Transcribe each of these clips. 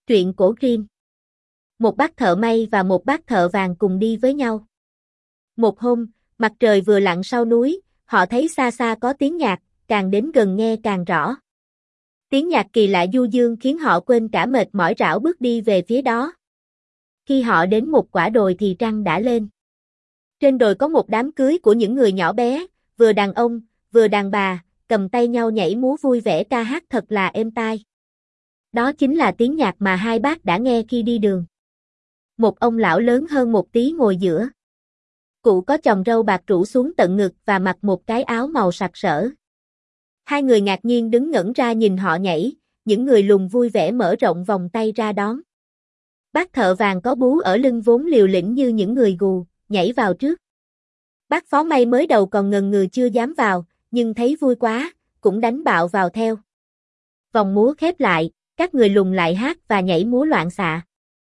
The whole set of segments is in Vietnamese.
Truyện cổ Grimm. Một bác thợ may và một bác thợ vàng cùng đi với nhau. Một hôm, mặt trời vừa lặn sau núi, họ thấy xa xa có tiếng nhạc, càng đến gần nghe càng rõ. Tiếng nhạc kỳ lạ du dương khiến họ quên cả mệt mỏi rảo bước đi về phía đó. Khi họ đến một quả đồi thì trăng đã lên. Trên đồi có một đám cưới của những người nhỏ bé, vừa đàn ông, vừa đàn bà, cầm tay nhau nhảy múa vui vẻ ca hát thật là êm tai. Đó chính là tiếng nhạc mà hai bác đã nghe khi đi đường. Một ông lão lớn hơn một tí ngồi giữa. Cụ có chòm râu bạc rủ xuống tận ngực và mặc một cái áo màu sặc sỡ. Hai người ngạc nhiên đứng ngẩn ra nhìn họ nhảy, những người lùn vui vẻ mở rộng vòng tay ra đón. Bác thợ vàng có bú ở lưng vốn liều lĩnh như những người gù, nhảy vào trước. Bác phó may mới đầu còn ngần ngừ chưa dám vào, nhưng thấy vui quá, cũng đánh bạo vào theo. Vòng múa khép lại, các người lùn lại hát và nhảy múa loạn xạ.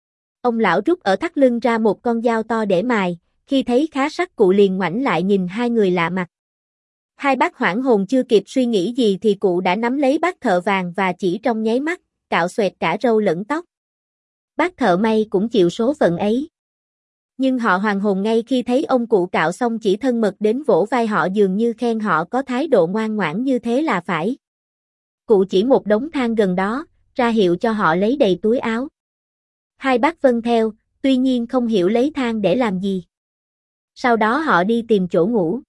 Ông lão rút ở thắt lưng ra một con dao to để mài, khi thấy khá sắc cụ liền ngoảnh lại nhìn hai người lạ mặt. Hai bác hoảng hồn chưa kịp suy nghĩ gì thì cụ đã nắm lấy bác thợ vàng và chỉ trong nháy mắt, cạo xoẹt cả râu lẫn tóc. Bác thợ may cũng chịu số phận ấy. Nhưng họ hoàn hồn ngay khi thấy ông cụ cạo xong chỉ thân mật đến vỗ vai họ dường như khen họ có thái độ ngoan ngoãn như thế là phải. Cụ chỉ một đống than gần đó, ra hiệu cho họ lấy đầy túi áo. Hai bác vâng theo, tuy nhiên không hiểu lấy than để làm gì. Sau đó họ đi tìm chỗ ngủ.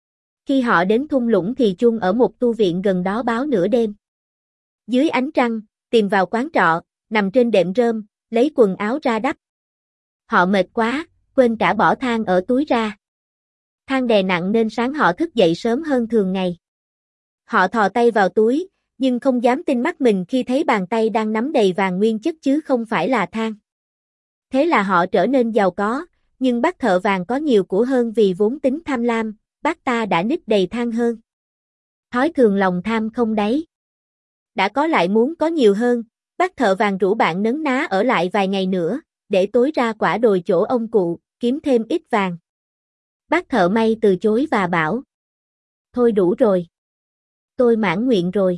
Khi họ đến thung lũng thì chuông ở một tu viện gần đó báo nửa đêm. Dưới ánh trăng, tìm vào quán trọ, nằm trên đệm rơm, lấy quần áo ra đắp. Họ mệt quá, quên cả bỏ than ở túi ra. Than đè nặng nên sáng họ thức dậy sớm hơn thường ngày. Họ thò tay vào túi, nhưng không dám tin mắt mình khi thấy bàn tay đang nắm đầy vàng nguyên chất chứ không phải là than. Thế là họ trở nên giàu có, nhưng bác thợ vàng có nhiều của hơn vì vốn tính tham lam, bác ta đã nít đầy than hơn. Thói thường lòng tham không đáy. Đã có lại muốn có nhiều hơn, bác thợ vàng rủ bạn nấn ná ở lại vài ngày nữa, để tối ra quả đồi chỗ ông cụ, kiếm thêm ít vàng. Bác thợ may từ chối và bảo: "Thôi đủ rồi. Tôi mãn nguyện rồi.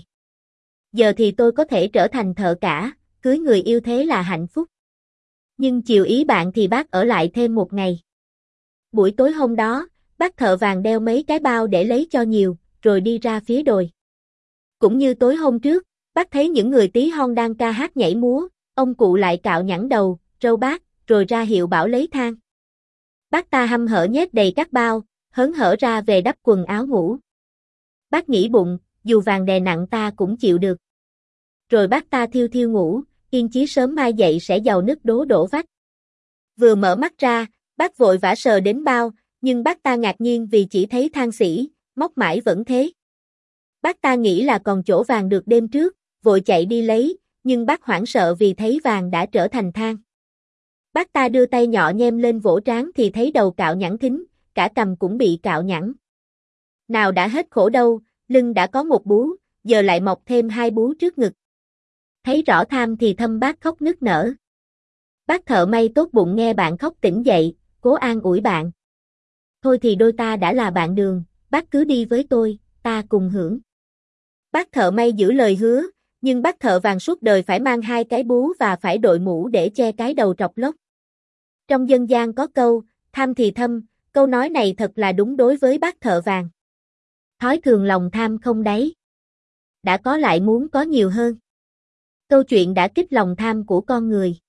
Giờ thì tôi có thể trở thành thợ cả, cưới người yêu thế là hạnh phúc." Nhưng chiều ý bạn thì bác ở lại thêm một ngày. Buổi tối hôm đó, bác thợ vàng đeo mấy cái bao để lấy cho nhiều, rồi đi ra phía đồi. Cũng như tối hôm trước, bác thấy những người tí hon đang ca hát nhảy múa, ông cụ lại cạo nhẵn đầu, râu bác, rồi ra hiệu bảo lấy than. Bác ta hăm hở nhét đầy các bao, hớn hở ra về đắp quần áo ngủ. Bác nghĩ bụng, dù vàng đè nặng ta cũng chịu được. Rồi bác ta thiêu thiêu ngủ, yên chí sớm mai dậy sẽ giàu nứt đố đổ vách. Vừa mở mắt ra, bác vội vã sờ đến bao, nhưng bác ta ngạc nhiên vì chỉ thấy than sỉ, móc mãi vẫn thế. Bác ta nghĩ là còn chỗ vàng được đêm trước, vội chạy đi lấy, nhưng bác hoảng sợ vì thấy vàng đã trở thành than. Bác ta đưa tay nhỏ nhem lên vỗ trán thì thấy đầu cạo nhẵn thính, cả cằm cũng bị cạo nhẵn. Nào đã hết khổ đâu, lưng đã có một bú, giờ lại mọc thêm hai bú trước ngực. Thấy rõ tham thì thâm bác khóc nức nở. Bác thợ may tốt bụng nghe bạn khóc tỉnh dậy, cố an ủi bạn. "Thôi thì đôi ta đã là bạn đường, bác cứ đi với tôi, ta cùng hưởng." Bác thợ may giữ lời hứa, nhưng bác thợ vàng suốt đời phải mang hai cái bú và phải đội mũ để che cái đầu trọc lóc. Trong dân gian có câu, tham thì thâm, câu nói này thật là đúng đối với bác thợ vàng. Thói thường lòng tham không đáy. Đã có lại muốn có nhiều hơn. Câu chuyện đã kích lòng tham của con người.